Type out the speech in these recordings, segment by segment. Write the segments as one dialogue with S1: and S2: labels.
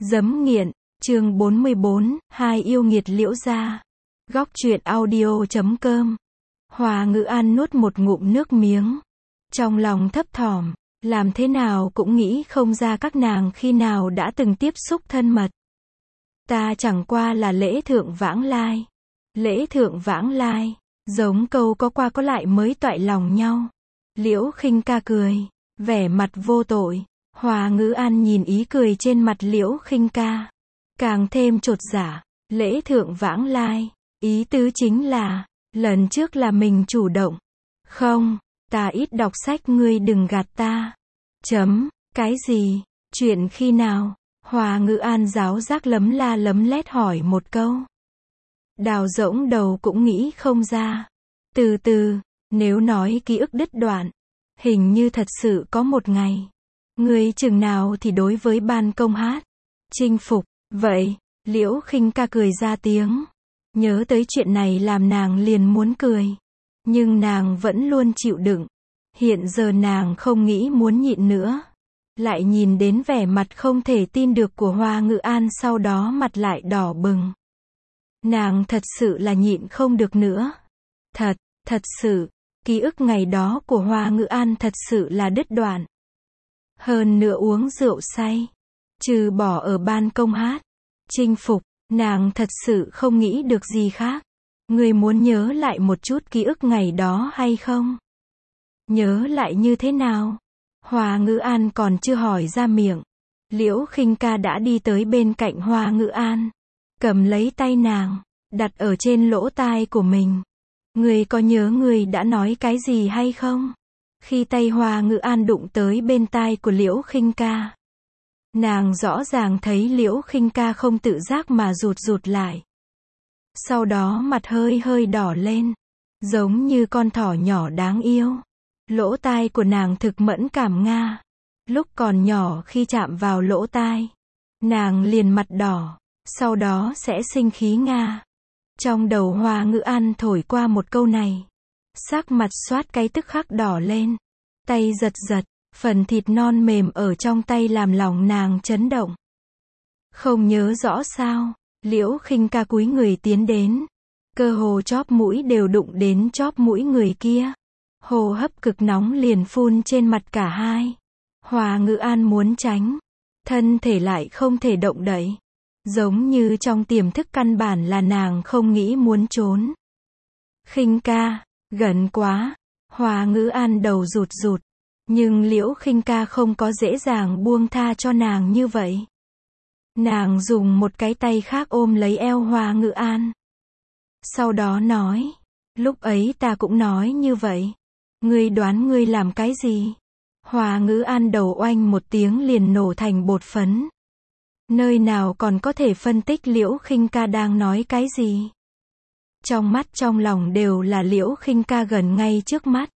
S1: Giấm nghiện, chương 44, hai yêu nghiệt Liễu gia. Góc truyện audio.com. Hòa Ngữ An nuốt một ngụm nước miếng. Trong lòng thấp thỏm, làm thế nào cũng nghĩ không ra các nàng khi nào đã từng tiếp xúc thân mật. Ta chẳng qua là lễ thượng vãng lai. Lễ thượng vãng lai, giống câu có qua có lại mới toại lòng nhau. Liễu Khinh Ca cười, vẻ mặt vô tội. Hòa Ngữ An nhìn ý cười trên mặt Liễu Khinh Ca, càng thêm chột dạ. Lễ thượng vãng lai, ý tứ chính là, lần trước là mình chủ động. Không, ta ít đọc sách, ngươi đừng gạt ta. Cái gì? Chuyện khi nào? Hòa Ngữ An giáo giác lấm la lấm lét hỏi một câu. Đào rỗng đầu cũng nghĩ không ra. Từ từ, nếu nói ký ức đứt đoạn, hình như thật sự có một ngày. Ngươi chừng nào thì đối với ban công hát, chinh phục, vậy, Liễu Khinh Ca cười ra tiếng. Nhớ tới chuyện này làm nàng liền muốn cười. Nhưng nàng vẫn luôn chịu đựng. Hiện giờ nàng không nghĩ muốn nhịn nữa. Lại nhìn đến vẻ mặt không thể tin được của Hòa Ngữ An, sau đó mặt lại đỏ bừng. Nàng thật sự là nhịn không được nữa. Thật sự, ký ức ngày đó của Hòa Ngữ An thật sự là đứt đoạn. Hơn nữa uống rượu say, trừ bỏ ở ban công hát, chinh phục, nàng thật sự không nghĩ được gì khác. Ngươi muốn nhớ lại một chút ký ức ngày đó hay không? Nhớ lại như thế nào? Hòa Ngữ An còn chưa hỏi ra miệng, Liễu Khinh Ca đã đi tới bên cạnh Hòa Ngữ An, cầm lấy tay nàng, đặt ở trên lỗ tai của mình. Ngươi có nhớ ngươi đã nói cái gì hay không? Khi tay Hòa Ngữ An đụng tới bên tai của Liễu Khinh Ca, nàng rõ ràng thấy Liễu Khinh Ca không tự giác mà rụt lại. Sau đó mặt hơi đỏ lên, giống như con thỏ nhỏ đáng yêu. Lỗ tai của nàng thực mẫn cảm nga. Lúc còn nhỏ khi chạm vào lỗ tai, nàng liền mặt đỏ, sau đó sẽ sinh khí nga. Trong đầu Hòa Ngữ An thổi qua một câu này, sắc mặt xoát cái tức khắc đỏ lên. Tay giật, phần thịt non mềm ở trong tay làm lòng nàng chấn động. Không nhớ rõ sao, Liễu Khinh Ca cúi người tiến đến, cơ hồ chóp mũi đều đụng đến chóp mũi người kia. Hô hấp cực nóng liền phun trên mặt cả hai. Hòa Ngữ An muốn tránh, thân thể lại không thể động đậy. Giống như trong tiềm thức căn bản là nàng không nghĩ muốn trốn. Khinh Ca, gần quá. Hòa Ngữ An đầu rụt. Nhưng Liễu Khinh Ca không có dễ dàng buông tha cho nàng như vậy. Nàng dùng một cái tay khác ôm lấy eo Hòa Ngữ An. Sau đó nói, lúc ấy ta cũng nói như vậy. Ngươi đoán ngươi làm cái gì? Hòa Ngữ An đầu oanh một tiếng liền nổ thành bột phấn. Nơi nào còn có thể phân tích Liễu Khinh Ca đang nói cái gì? Trong mắt trong lòng đều là Liễu Khinh Ca gần ngay trước mắt.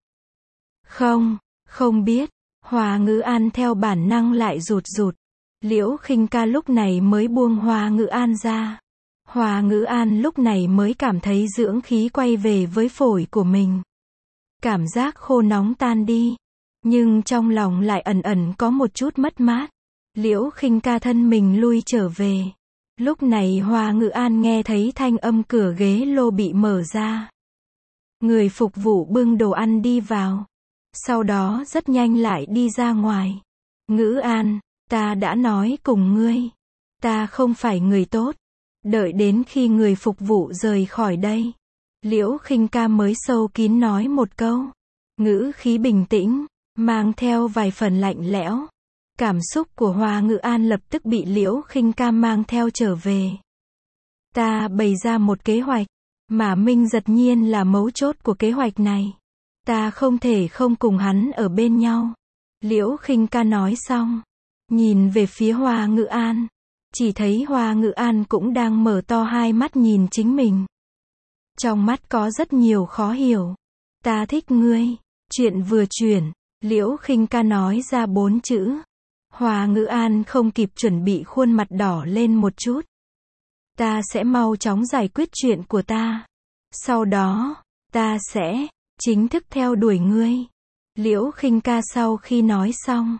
S1: Không biết. Hòa Ngữ An theo bản năng lại rụt. Liễu Khinh Ca lúc này mới buông Hòa Ngữ An ra. Hòa Ngữ An lúc này mới cảm thấy dưỡng khí quay về với phổi của mình. Cảm giác khô nóng tan đi. Nhưng trong lòng lại ẩn có một chút mất mát. Liễu Khinh Ca thân mình lui trở về. Lúc này Hòa Ngữ An nghe thấy thanh âm cửa ghế lô bị mở ra. Người phục vụ bưng đồ ăn đi vào. Sau đó rất nhanh lại đi ra ngoài. Ngữ An, ta đã nói cùng ngươi. Ta không phải người tốt. Đợi đến khi người phục vụ rời khỏi đây, Liễu Khinh Ca mới sâu kín nói một câu. Ngữ khí bình tĩnh, mang theo vài phần lạnh lẽo. Cảm xúc của Hòa Ngữ An lập tức bị Liễu Khinh Ca mang theo trở về. Ta bày ra một kế hoạch, mà Minh Giật Nhiên là mấu chốt của kế hoạch này. Ta không thể không cùng hắn ở bên nhau. Liễu Khinh Ca nói xong, nhìn về phía Hòa Ngữ An. Chỉ thấy Hòa Ngữ An cũng đang mở to hai mắt nhìn chính mình. Trong mắt có rất nhiều khó hiểu. Ta thích ngươi. Chuyện vừa chuyển, Liễu Khinh Ca nói ra 4 chữ. Hòa Ngữ An không kịp chuẩn bị, khuôn mặt đỏ lên một chút. Ta sẽ mau chóng giải quyết chuyện của ta. Sau đó, ta sẽ chính thức theo đuổi ngươi. Liễu Khinh Ca sau khi nói xong,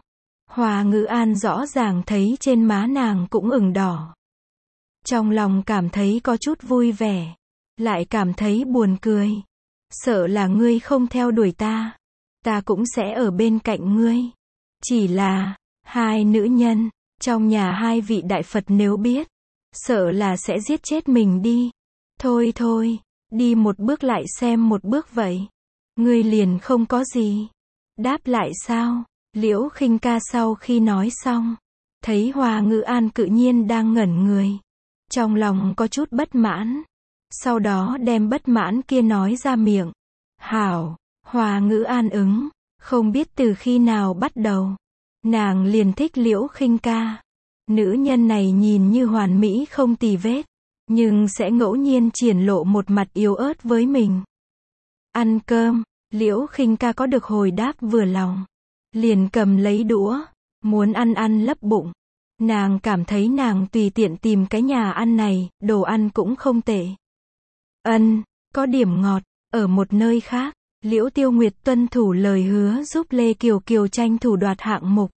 S1: Hoa Ngữ An rõ ràng thấy trên má nàng cũng ửng đỏ. Trong lòng cảm thấy có chút vui vẻ, lại cảm thấy buồn cười. Sợ là ngươi không theo đuổi ta, ta cũng sẽ ở bên cạnh ngươi. Chỉ là, hai nữ nhân, trong nhà hai vị đại Phật nếu biết, sợ là sẽ giết chết mình đi. Thôi thôi, đi một bước lại xem một bước vậy. Ngươi liền không có gì đáp lại sao? Liễu Khinh Ca sau khi nói xong, thấy Hoa Ngữ An cự nhiên đang ngẩn người, trong lòng có chút bất mãn, sau đó đem bất mãn kia nói ra miệng. Hảo, Hoa Ngữ An ứng, không biết từ khi nào bắt đầu, nàng liền thích Liễu Khinh Ca. Nữ nhân này nhìn như hoàn mỹ không tì vết, nhưng sẽ ngẫu nhiên triển lộ một mặt yếu ớt với mình. Ăn cơm, Liễu Khinh Ca có được hồi đáp vừa lòng, liền cầm lấy đũa, muốn ăn lấp bụng. Nàng cảm thấy nàng tùy tiện tìm cái nhà ăn này, đồ ăn cũng không tệ. Có điểm ngọt. Ở một nơi khác, Liễu Tiêu Nguyệt tuân thủ lời hứa giúp Lê Kiều Kiều tranh thủ đoạt hạng mục.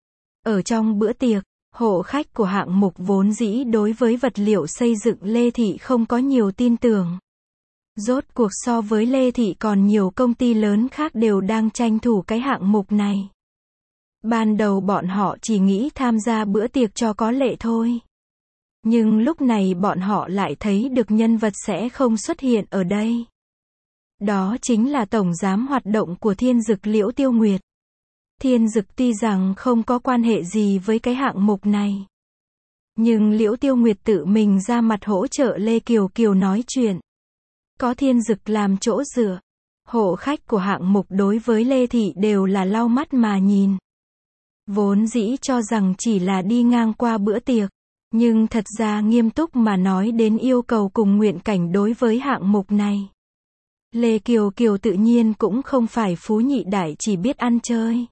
S1: Ở trong bữa tiệc, hộ khách của hạng mục vốn dĩ đối với vật liệu xây dựng Lê Thị không có nhiều tin tưởng. Rốt cuộc so với Lê Thị còn nhiều công ty lớn khác đều đang tranh thủ cái hạng mục này. Ban đầu bọn họ chỉ nghĩ tham gia bữa tiệc cho có lệ thôi. Nhưng lúc này bọn họ lại thấy được nhân vật sẽ không xuất hiện ở đây. Đó chính là tổng giám hoạt động của Thiên Dực Liễu Tiêu Nguyệt. Thiên Dực tuy rằng không có quan hệ gì với cái hạng mục này, nhưng Liễu Tiêu Nguyệt tự mình ra mặt hỗ trợ Lê Kiều Kiều nói chuyện. Có Thiên Dực làm chỗ dựa, hộ khách của hạng mục đối với Lê Thị đều là lau mắt mà nhìn. Vốn dĩ cho rằng chỉ là đi ngang qua bữa tiệc, nhưng thật ra nghiêm túc mà nói đến yêu cầu cùng nguyện cảnh đối với hạng mục này. Lê Kiều Kiều tự nhiên cũng không phải phú nhị đại chỉ biết ăn chơi.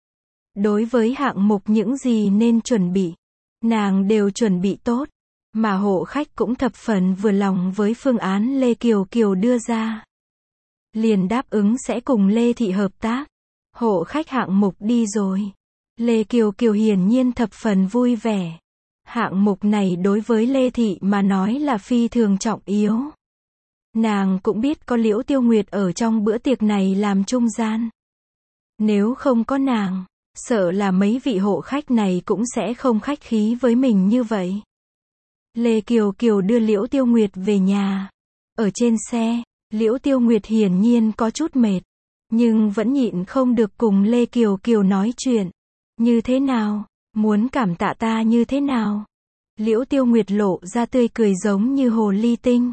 S1: Đối với hạng mục những gì nên chuẩn bị, nàng đều chuẩn bị tốt, mà hộ khách cũng thập phần vừa lòng với phương án Lê Kiều Kiều đưa ra. Liền đáp ứng sẽ cùng Lê Thị hợp tác. Hộ khách hạng mục đi rồi. Lê Kiều Kiều hiển nhiên thập phần vui vẻ. Hạng mục này đối với Lê Thị mà nói là phi thường trọng yếu. Nàng cũng biết có Liễu Tiêu Nguyệt ở trong bữa tiệc này làm trung gian. Nếu không có nàng, sợ là mấy vị hộ khách này cũng sẽ không khách khí với mình như vậy. Lê Kiều Kiều đưa Liễu Tiêu Nguyệt về nhà. Ở trên xe, Liễu Tiêu Nguyệt hiển nhiên có chút mệt, nhưng vẫn nhịn không được cùng Lê Kiều Kiều nói chuyện. Như thế nào? Muốn cảm tạ ta như thế nào? Liễu Tiêu Nguyệt lộ ra tươi cười giống như hồ ly tinh.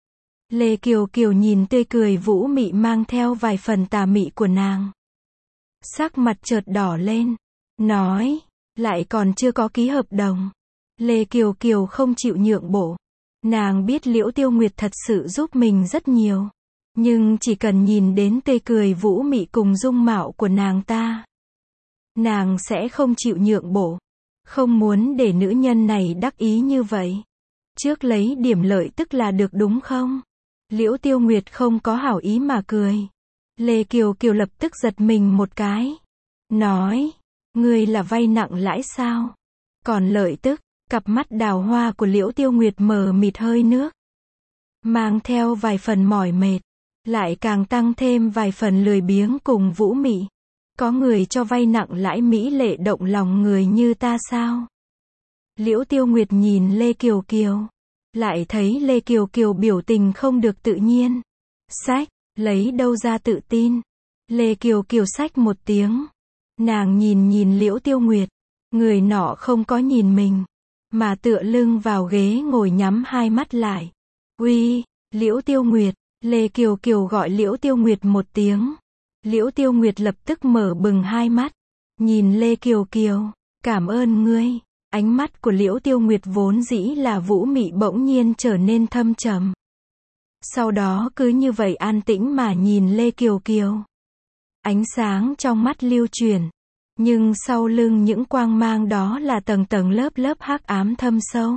S1: Lê Kiều Kiều nhìn tươi cười vũ mị mang theo vài phần tà mị của nàng. Sắc mặt chợt đỏ lên, nói, lại còn chưa có ký hợp đồng. Lê Kiều Kiều không chịu nhượng bộ. Nàng biết Liễu Tiêu Nguyệt thật sự giúp mình rất nhiều. Nhưng chỉ cần nhìn đến tươi cười vũ mị cùng dung mạo của nàng ta, nàng sẽ không chịu nhượng bộ. Không muốn để nữ nhân này đắc ý như vậy. Trước lấy điểm lợi tức là được đúng không? Liễu Tiêu Nguyệt không có hảo ý mà cười. Lê Kiều Kiều lập tức giật mình một cái. Nói, ngươi là vay nặng lãi sao? Còn lợi tức, cặp mắt đào hoa của Liễu Tiêu Nguyệt mờ mịt hơi nước. Mang theo vài phần mỏi mệt, lại càng tăng thêm vài phần lười biếng cùng vũ mị. Có người cho vay nặng lãi mỹ lệ động lòng người như ta sao? Liễu Tiêu Nguyệt nhìn Lê Kiều Kiều, lại thấy Lê Kiều Kiều biểu tình không được tự nhiên. Sách, lấy đâu ra tự tin? Lê Kiều Kiều xách một tiếng. Nàng nhìn Liễu Tiêu Nguyệt, người nọ không có nhìn mình, mà tựa lưng vào ghế ngồi nhắm hai mắt lại. Uy, Liễu Tiêu Nguyệt. Lê Kiều Kiều gọi Liễu Tiêu Nguyệt một tiếng. Liễu Tiêu Nguyệt lập tức mở bừng hai mắt, nhìn Lê Kiều Kiều, cảm ơn ngươi. Ánh mắt của Liễu Tiêu Nguyệt vốn dĩ là vũ mị bỗng nhiên trở nên thâm trầm. Sau đó cứ như vậy an tĩnh mà nhìn Lê Kiều Kiều. Ánh sáng trong mắt lưu chuyển, nhưng sau lưng những quang mang đó là tầng tầng lớp lớp hắc ám thâm sâu.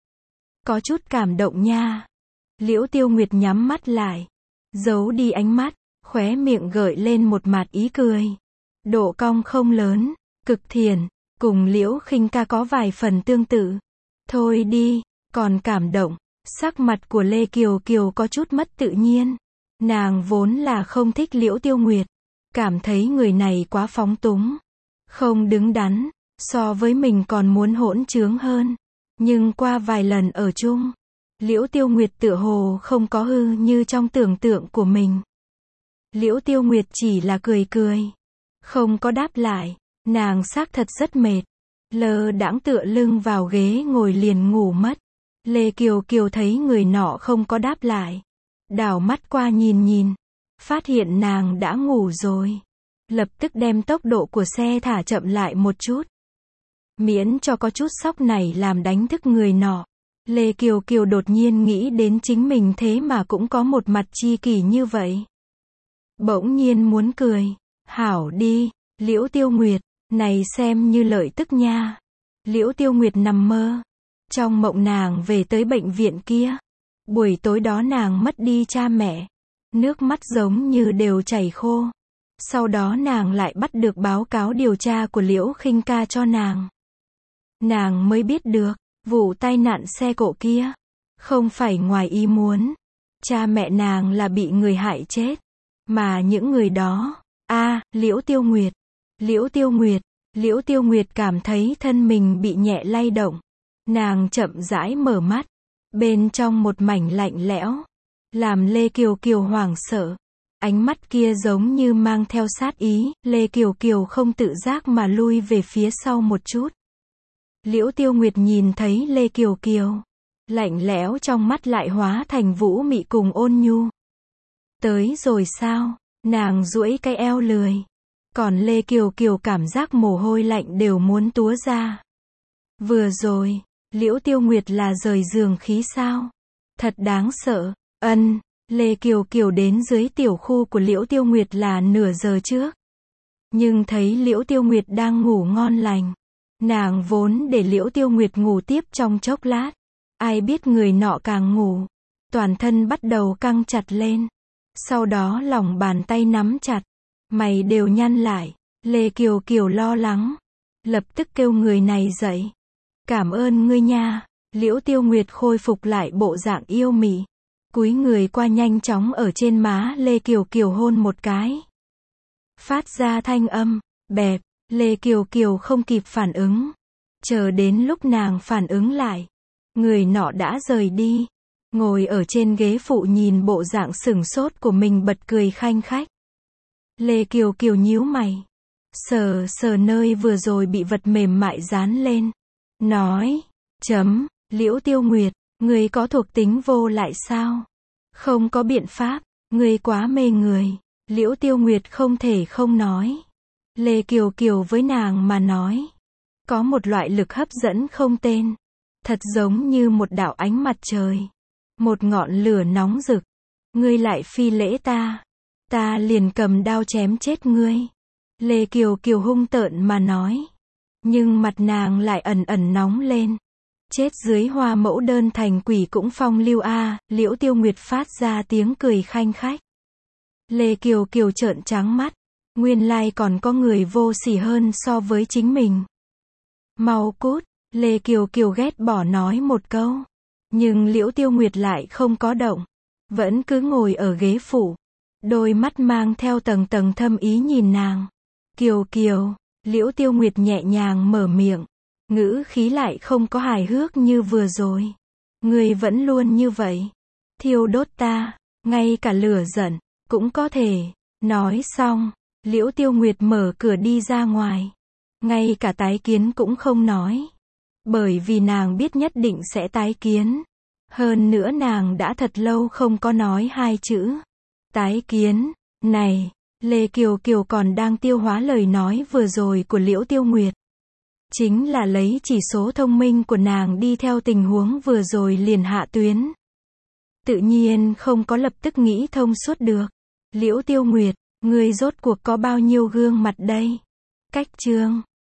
S1: Có chút cảm động nha. Liễu Tiêu Nguyệt nhắm mắt lại, giấu đi ánh mắt, khóe miệng gợi lên một mạt ý cười. Độ cong không lớn, cực thiền, cùng Liễu Khinh ca có vài phần tương tự. Thôi đi, còn cảm động. Sắc mặt của Lê Kiều Kiều có chút mất tự nhiên. Nàng vốn là không thích Liễu Tiêu Nguyệt, cảm thấy người này quá phóng túng, không đứng đắn, so với mình còn muốn hỗn trướng hơn. Nhưng qua vài lần ở chung, Liễu Tiêu Nguyệt tựa hồ không có hư như trong tưởng tượng của mình. Liễu Tiêu Nguyệt chỉ là cười cười, không có đáp lại. Nàng xác thật rất mệt, lơ đãng tựa lưng vào ghế ngồi liền ngủ mất. Lê Kiều Kiều thấy người nọ không có đáp lại, đảo mắt qua nhìn nhìn, phát hiện nàng đã ngủ rồi, lập tức đem tốc độ của xe thả chậm lại một chút, miễn cho có chút sóc này làm đánh thức người nọ. Lê Kiều Kiều đột nhiên nghĩ đến chính mình thế mà cũng có một mặt chi kỷ như vậy. Bỗng nhiên muốn cười. Hảo đi, Liễu Tiêu Nguyệt, này xem như lợi tức nha. Liễu Tiêu Nguyệt nằm mơ. Trong mộng nàng về tới bệnh viện kia. Buổi tối đó nàng mất đi cha mẹ. Nước mắt giống như đều chảy khô. Sau đó nàng lại bắt được báo cáo điều tra của Liễu Khinh ca cho nàng. Nàng mới biết được, vụ tai nạn xe cộ kia, không phải ngoài ý muốn. Cha mẹ nàng là bị người hại chết. Mà những người đó, Liễu Tiêu Nguyệt, Liễu Tiêu Nguyệt, Liễu Tiêu Nguyệt cảm thấy thân mình bị nhẹ lay động. Nàng chậm rãi mở mắt, bên trong một mảnh lạnh lẽo, làm Lê Kiều Kiều hoảng sợ. Ánh mắt kia giống như mang theo sát ý, Lê Kiều Kiều không tự giác mà lui về phía sau một chút. Liễu Tiêu Nguyệt nhìn thấy Lê Kiều Kiều, lạnh lẽo trong mắt lại hóa thành vũ mị cùng ôn nhu. Tới rồi sao? Nàng duỗi cái eo lười. Còn Lê Kiều Kiều cảm giác mồ hôi lạnh đều muốn túa ra. Vừa rồi, Liễu Tiêu Nguyệt là rời giường khí sao? Thật đáng sợ. Lê Kiều Kiều đến dưới tiểu khu của Liễu Tiêu Nguyệt là nửa giờ trước. Nhưng thấy Liễu Tiêu Nguyệt đang ngủ ngon lành. Nàng vốn để Liễu Tiêu Nguyệt ngủ tiếp trong chốc lát. Ai biết người nọ càng ngủ, toàn thân bắt đầu căng chặt lên. Sau đó lòng bàn tay nắm chặt, mày đều nhăn lại. Lê Kiều Kiều lo lắng, lập tức kêu người này dậy. Cảm ơn ngươi nha. Liễu Tiêu Nguyệt khôi phục lại bộ dạng yêu mị, cúi người qua nhanh chóng ở trên má Lê Kiều Kiều hôn một cái. Phát ra thanh âm bẹp. Lê Kiều Kiều không kịp phản ứng. Chờ đến lúc nàng phản ứng lại, người nọ đã rời đi. Ngồi ở trên ghế phụ nhìn bộ dạng sửng sốt của mình bật cười khanh khách. Lê Kiều Kiều nhíu mày, sờ sờ nơi vừa rồi bị vật mềm mại dán lên. Nói, Liễu Tiêu Nguyệt, ngươi có thuộc tính vô lại sao? Không có biện pháp, ngươi quá mê người. Liễu Tiêu Nguyệt không thể không nói. Lê Kiều Kiều với nàng mà nói, có một loại lực hấp dẫn không tên. Thật giống như một đạo ánh mặt trời, một ngọn lửa nóng rực. Ngươi lại phi lễ ta, ta liền cầm đao chém chết ngươi. Lê Kiều Kiều hung tợn mà nói. Nhưng mặt nàng lại ẩn ẩn nóng lên. Chết dưới hoa mẫu đơn thành quỷ cũng phong lưu a. Liễu Tiêu Nguyệt phát ra tiếng cười khanh khách. Lê Kiều Kiều trợn trắng mắt. Nguyên lai còn có người vô sỉ hơn so với chính mình. Mau cút. Lê Kiều Kiều ghét bỏ nói một câu. Nhưng Liễu Tiêu Nguyệt lại không có động. Vẫn cứ ngồi ở ghế phụ. Đôi mắt mang theo tầng tầng thâm ý nhìn nàng. Kiều Kiều. Liễu Tiêu Nguyệt nhẹ nhàng mở miệng. Ngữ khí lại không có hài hước như vừa rồi. Ngươi vẫn luôn như vậy. Thiêu đốt ta. Ngay cả lửa giận cũng có thể. Nói xong, Liễu Tiêu Nguyệt mở cửa đi ra ngoài. Ngay cả tái kiến cũng không nói. Bởi vì nàng biết nhất định sẽ tái kiến. Hơn nữa nàng đã thật lâu không có nói hai chữ tái kiến. Này, Lê Kiều Kiều còn đang tiêu hóa lời nói vừa rồi của Liễu Tiêu Nguyệt. Chính là lấy chỉ số thông minh của nàng đi theo tình huống vừa rồi liền hạ tuyến. Tự nhiên không có lập tức nghĩ thông suốt được. Liễu Tiêu Nguyệt, ngươi rốt cuộc có bao nhiêu gương mặt đây? Cách chương